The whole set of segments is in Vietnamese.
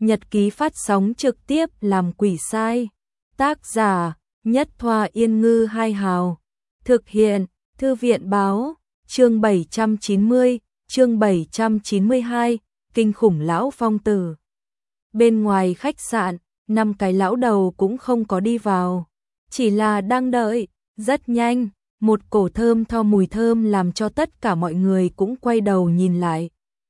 Nhật ký phát sóng trực tiếp làm quỷ sai. Tác giả Nhất Thoa Yên Ngư Hai Hào. Thực hiện Thư viện Báo. Chương 790, chương 792, kinh khủng lão phong tử. Bên ngoài khách sạn, 5 cái lão đầu cũng không có đi vào, chỉ là đang đợi. Rất nhanh, một cổ thơm tho mùi thơm làm cho tất cả mọi người cũng quay đầu nhìn lại.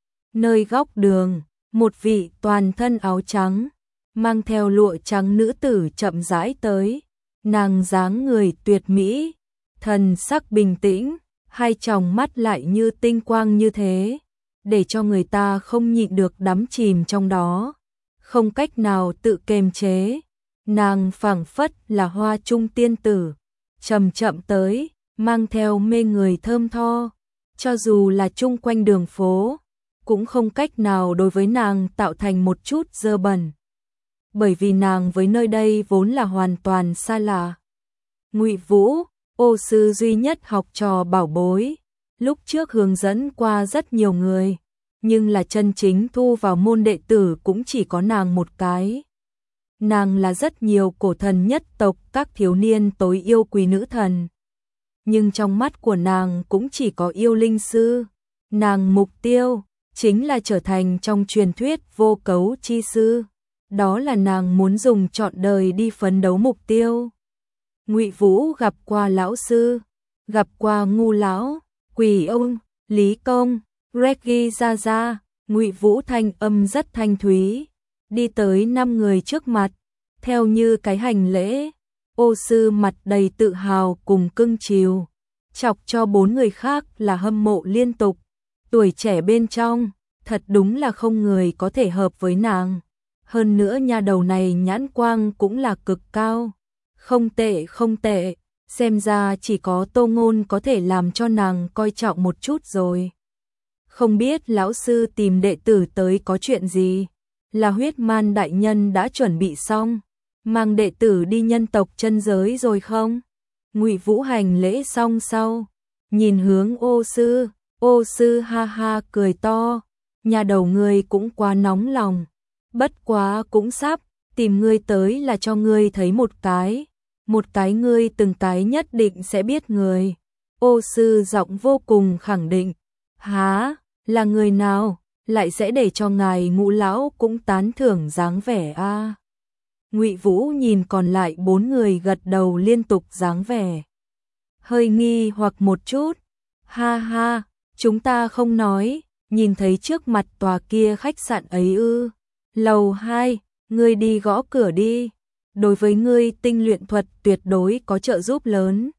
Nơi góc đường, một vị toàn thân áo trắng, mang theo lụa trắng nữ tử chậm rãi tới. Nàng dáng người tuyệt mỹ, thần sắc bình tĩnh, hai tròng mắt lại như tinh quang như thế, để cho người ta không nhịn được đắm chìm trong đó, không cách nào tự kiềm chế. Nàng phảng phất là hoa trung tiên tử, chậm chậm tới, mang theo mê người thơm tho, cho dù là chung quanh đường phố, cũng không cách nào đối với nàng tạo thành một chút dơ bẩn. Bởi vì nàng với nơi đây vốn là hoàn toàn xa lạ. Ngụy Vũ, ô sư duy nhất học trò bảo bối, lúc trước hướng dẫn qua rất nhiều người, nhưng là chân chính thu vào môn đệ tử cũng chỉ có nàng một cái. Nàng là rất nhiều cổ thần nhất tộc các thiếu niên tối yêu quý nữ thần, nhưng trong mắt của nàng cũng chỉ có yêu linh sư. Nàng mục tiêu chính là trở thành trong truyền thuyết vô cấu chi sư, đó là nàng muốn dùng trọn đời đi phấn đấu mục tiêu. Ngụy Vũ gặp qua lão sư, gặp qua Ngu lão, Quỷ ông, Lý công, Reggie Gia Gia. Ngụy Vũ thanh âm rất thanh thúy, đi tới 5 người trước mặt, theo như cái hành lễ. Ô sư mặt đầy tự hào cùng cưng chiều, chọc cho 4 người khác là hâm mộ liên tục. Tuổi trẻ bên trong, thật đúng là không người có thể hợp với nàng. Hơn nữa nha đầu này nhãn quang cũng là cực cao. Không tệ không tệ, xem ra chỉ có Tô Ngôn có thể làm cho nàng coi trọng một chút rồi. Không biết lão sư tìm đệ tử tới có chuyện gì? Là Huyết Man đại nhân đã chuẩn bị xong, mang đệ tử đi nhân tộc chân giới rồi không? Ngụy Vũ hành lễ xong sau, nhìn hướng ô sư ha ha cười to, nhà đầu ngươi cũng quá nóng lòng, bất quá cũng sắp, tìm ngươi tới là cho ngươi thấy một cái ngươi từng cái nhất định sẽ biết người. Ô sư giọng vô cùng khẳng định, há, là người nào, lại sẽ để cho ngài Ngũ lão cũng tán thưởng dáng vẻ a. Ngụy Vũ nhìn còn lại 4 người gật đầu liên tục dáng vẻ hơi nghi hoặc một chút. Ha ha, chúng ta không nói, nhìn thấy trước mặt tòa kia khách sạn ấy ư? Lầu 2, ngươi đi gõ cửa đi, đối với ngươi tinh luyện thuật tuyệt đối có trợ giúp lớn.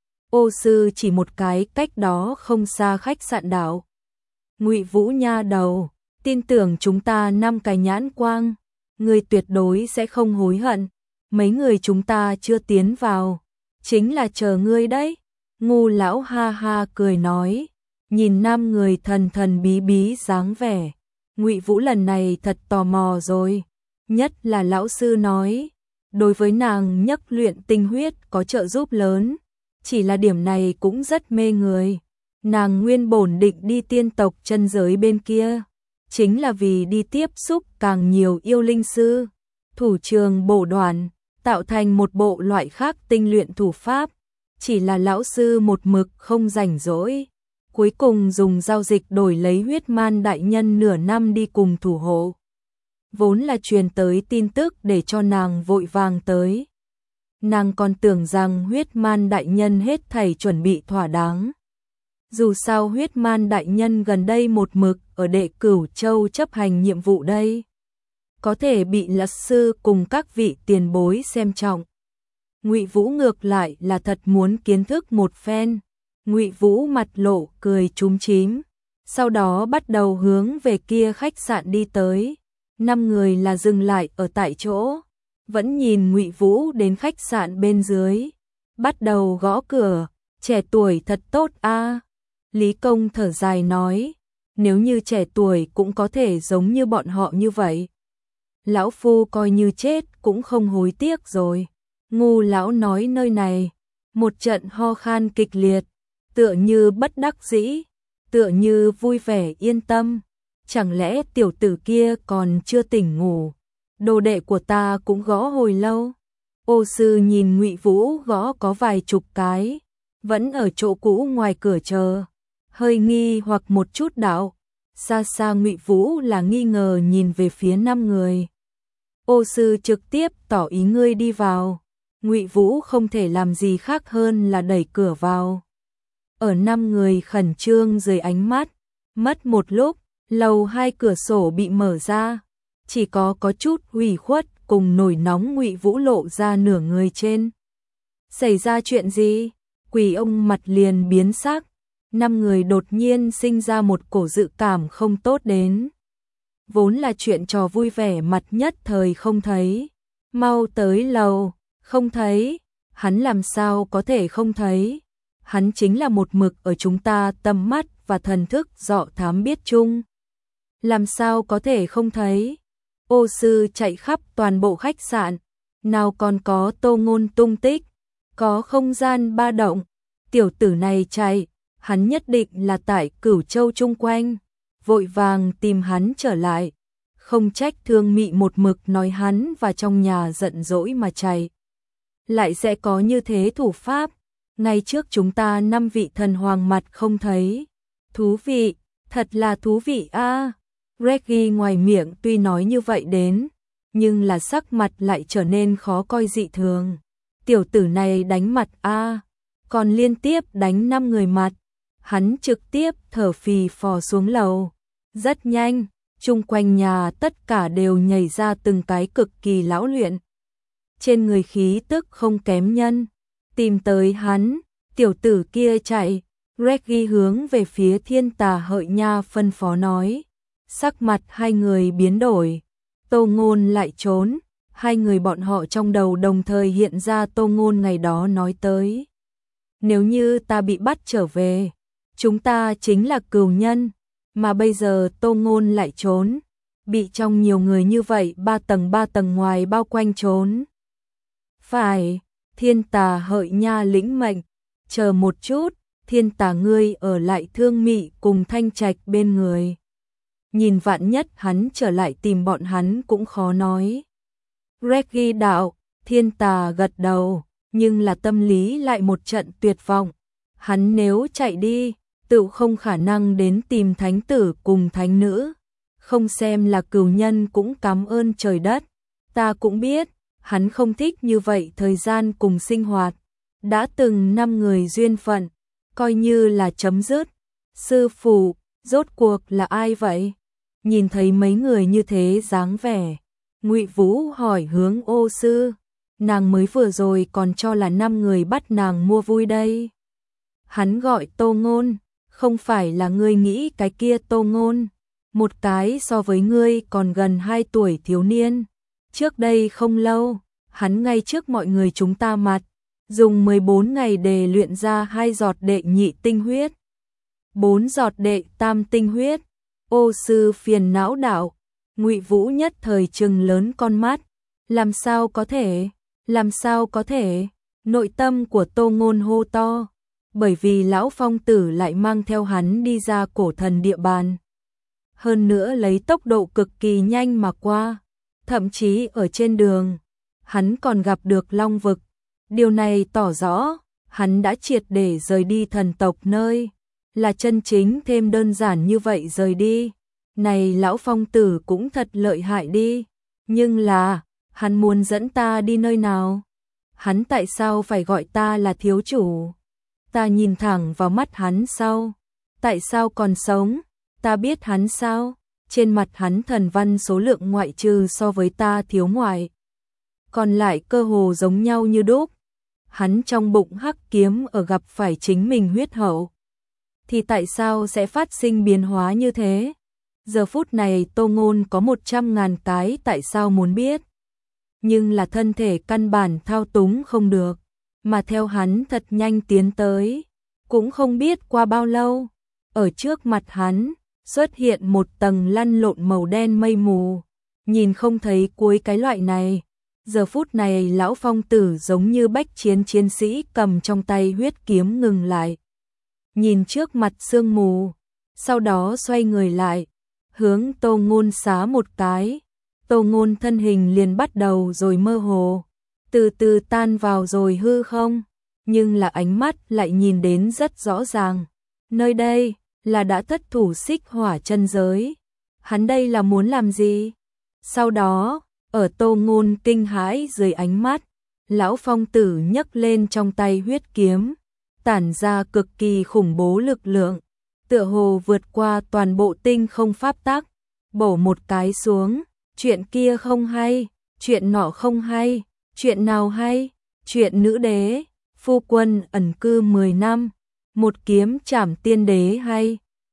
Ô sư chỉ một cái cách đó không xa khách sạn đảo. Ngụy Vũ nha đầu, tin tưởng chúng ta 5 cái nhãn quang, ngươi tuyệt đối sẽ không hối hận. Mấy người chúng ta chưa tiến vào, chính là chờ ngươi đấy. Ngu lão ha ha cười nói, nhìn 5 người thần thần bí bí dáng vẻ. Ngụy Vũ lần này thật tò mò rồi, nhất là lão sư nói, đối với nàng nhất luyện tinh huyết có trợ giúp lớn, chỉ là điểm này cũng rất mê người. Nàng nguyên bổn định đi tiên tộc chân giới bên kia, chính là vì đi tiếp xúc càng nhiều yêu linh sư, thủ trường bổ đoàn, tạo thành một bộ loại khác tinh luyện thủ pháp, chỉ là lão sư một mực không rảnh rỗi. Cuối cùng dùng giao dịch đổi lấy Huyết Man đại nhân nửa năm đi cùng thủ hộ. Vốn là truyền tới tin tức để cho nàng vội vàng tới. Nàng còn tưởng rằng Huyết Man đại nhân hết thảy chuẩn bị thỏa đáng. Dù sao Huyết Man đại nhân gần đây một mực ở Đệ Cửu Châu chấp hành nhiệm vụ đây, có thể bị lão sư cùng các vị tiền bối xem trọng. Ngụy Vũ ngược lại là thật muốn kiến thức một phen. Ngụy Vũ mặt lộ cười chúm chím, sau đó bắt đầu hướng về kia khách sạn đi tới. 5 người là dừng lại ở tại chỗ, vẫn nhìn Ngụy Vũ đến khách sạn bên dưới, bắt đầu gõ cửa. Trẻ tuổi thật tốt a. Lý công thở dài nói, nếu như trẻ tuổi cũng có thể giống như bọn họ như vậy, lão phu coi như chết cũng không hối tiếc rồi. Ngu lão nói nơi này, một trận ho khan kịch liệt, tựa như bất đắc dĩ, tựa như vui vẻ yên tâm. Chẳng lẽ tiểu tử kia còn chưa tỉnh ngủ? Đồ đệ của ta cũng gõ hồi lâu. Ô sư nhìn Ngụy Vũ gõ có vài chục cái, vẫn ở chỗ cũ ngoài cửa chờ, hơi nghi hoặc một chút đạo. Xa xa Ngụy Vũ là nghi ngờ nhìn về phía 5 người. Ô sư trực tiếp tỏ ý ngươi đi vào. Ngụy Vũ không thể làm gì khác hơn là đẩy cửa vào. Ở 5 người khẩn trương dưới ánh mắt, mất một lúc, lầu 2 cửa sổ bị mở ra, chỉ có chút ủy khuất cùng nổi nóng Ngụy Vũ lộ ra nửa người trên. Xảy ra chuyện gì? Quỷ ông mặt liền biến sắc. 5 người đột nhiên sinh ra một cổ dự cảm không tốt đến. Vốn là chuyện trò vui vẻ mặt nhất thời không thấy. Mau tới lầu, không thấy. Hắn làm sao có thể không thấy? Hắn chính là một mực ở chúng ta tầm mắt và thần thức dọ thám biết chung. Làm sao có thể không thấy? Ô sư chạy khắp toàn bộ khách sạn, nào còn có Tô Ngôn tung tích, có không gian ba động. Tiểu tử này chạy, hắn nhất định là tại Cửu Châu chung quanh, vội vàng tìm hắn trở lại. Không trách Thương Mị một mực nói hắn và trong nhà giận dỗi mà chạy. Lại sẽ có như thế thủ pháp, ngay trước chúng ta 5 vị thần hoàng mặt không thấy. Thú vị, thật là thú vị a. Reggie ngoài miệng tuy nói như vậy đến, nhưng là sắc mặt lại trở nên khó coi dị thường. Tiểu tử này đánh mặt a, còn liên tiếp đánh 5 người mặt. Hắn trực tiếp thở phì phò xuống lầu. Rất nhanh, chung quanh nhà tất cả đều nhảy ra từng cái cực kỳ lão luyện. Trên người khí tức không kém nhân. Tìm tới hắn, tiểu tử kia chạy. Reggie hướng về phía Thiên Tà Hợi Nha phân phó nói. Sắc mặt hai người biến đổi. Tô Ngôn lại trốn. Hai người bọn họ trong đầu đồng thời hiện ra Tô Ngôn ngày đó nói tới. Nếu như ta bị bắt trở về, chúng ta chính là cừu nhân. Mà bây giờ Tô Ngôn lại trốn. Bị trong nhiều người như vậy 3 tầng ngoài bao quanh trốn. Phải, Thiên Tà Hợi Nha lĩnh mệnh. Chờ một chút, Thiên Tà ngươi ở lại Thương Mị cùng Thanh Trạch bên người. Nhìn vạn nhất hắn trở lại tìm bọn hắn cũng khó nói. Reggie đạo, Thiên Tà gật đầu, nhưng là tâm lý lại một trận tuyệt vọng. Hắn nếu chạy đi, tự không khả năng đến tìm thánh tử cùng thánh nữ. Không xem là cừu nhân cũng cảm ơn trời đất. Ta cũng biết, hắn không thích như vậy thời gian cùng sinh hoạt. Đã từng 5 người duyên phận, coi như là chấm dứt. Sư phụ, rốt cuộc là ai vậy? Nhìn thấy mấy người như thế dáng vẻ, Ngụy Vũ hỏi hướng Ô sư. Nàng mới vừa rồi còn cho là 5 người bắt nàng mua vui đây. Hắn gọi Tô Ngôn, không phải là ngươi nghĩ cái kia Tô Ngôn. Một cái so với ngươi còn gần 2 tuổi thiếu niên. Trước đây không lâu, hắn ngay trước mọi người chúng ta mặt, dùng 14 ngày để luyện ra 2 giọt đệ nhị tinh huyết, 4 giọt đệ tam tinh huyết. Ô sư phiền não đạo. Ngụy Vũ nhất thời trừng lớn con mắt. Làm sao có thể? Làm sao có thể? Nội tâm của Tô Ngôn hô to. Bởi vì lão phong tử lại mang theo hắn đi ra cổ thần địa bàn. Hơn nữa lấy tốc độ cực kỳ nhanh mà qua. Thậm chí ở trên đường, hắn còn gặp được Long Vực. Điều này tỏ rõ, hắn đã triệt để rời đi thần tộc nơi. Là chân chính thêm đơn giản như vậy rời đi. Này lão phong tử cũng thật lợi hại đi. Nhưng là, hắn muốn dẫn ta đi nơi nào? Hắn tại sao phải gọi ta là thiếu chủ? Ta nhìn thẳng vào mắt hắn sau. Tại sao còn sống? Ta biết hắn sao? Trên mặt hắn thần văn số lượng ngoại trừ so với ta thiếu ngoại. Còn lại cơ hồ giống nhau như đúc. Hắn trong bụng hắc kiếm ở gặp phải chính mình huyết hậu. Thì tại sao sẽ phát sinh biến hóa như thế? Giờ phút này Tô Ngôn có 100.000 cái tại sao muốn biết. Nhưng là thân thể căn bản thao túng không được. Mà theo hắn thật nhanh tiến tới. Cũng không biết qua bao lâu. Ở trước mặt hắn, xuất hiện một tầng lăn lộn màu đen mây mù. Nhìn không thấy cuối cái loại này. Giờ phút này lão phong tử giống như bách chiến chiến sĩ cầm trong tay huyết kiếm ngừng lại. Nhìn trước mặt sương mù. Sau đó xoay người lại. Hướng Tô Ngôn xá một cái. Tô Ngôn thân hình liền bắt đầu rồi mơ hồ, từ từ tan vào rồi hư không, nhưng là ánh mắt lại nhìn đến rất rõ ràng. Nơi đây là đã thất thủ xích hỏa chân giới. Hắn đây là muốn làm gì? Sau đó, ở Tô Ngôn kinh hãi dưới ánh mắt, lão phong tử nhấc lên trong tay huyết kiếm, tản ra cực kỳ khủng bố lực lượng, tựa hồ vượt qua toàn bộ tinh không pháp tắc, bổ một cái xuống, chuyện kia không hay, chuyện nọ không hay, chuyện nào hay, chuyện nữ đế, phu quân ẩn cư 10 năm, một kiếm trảm tiên đế hay.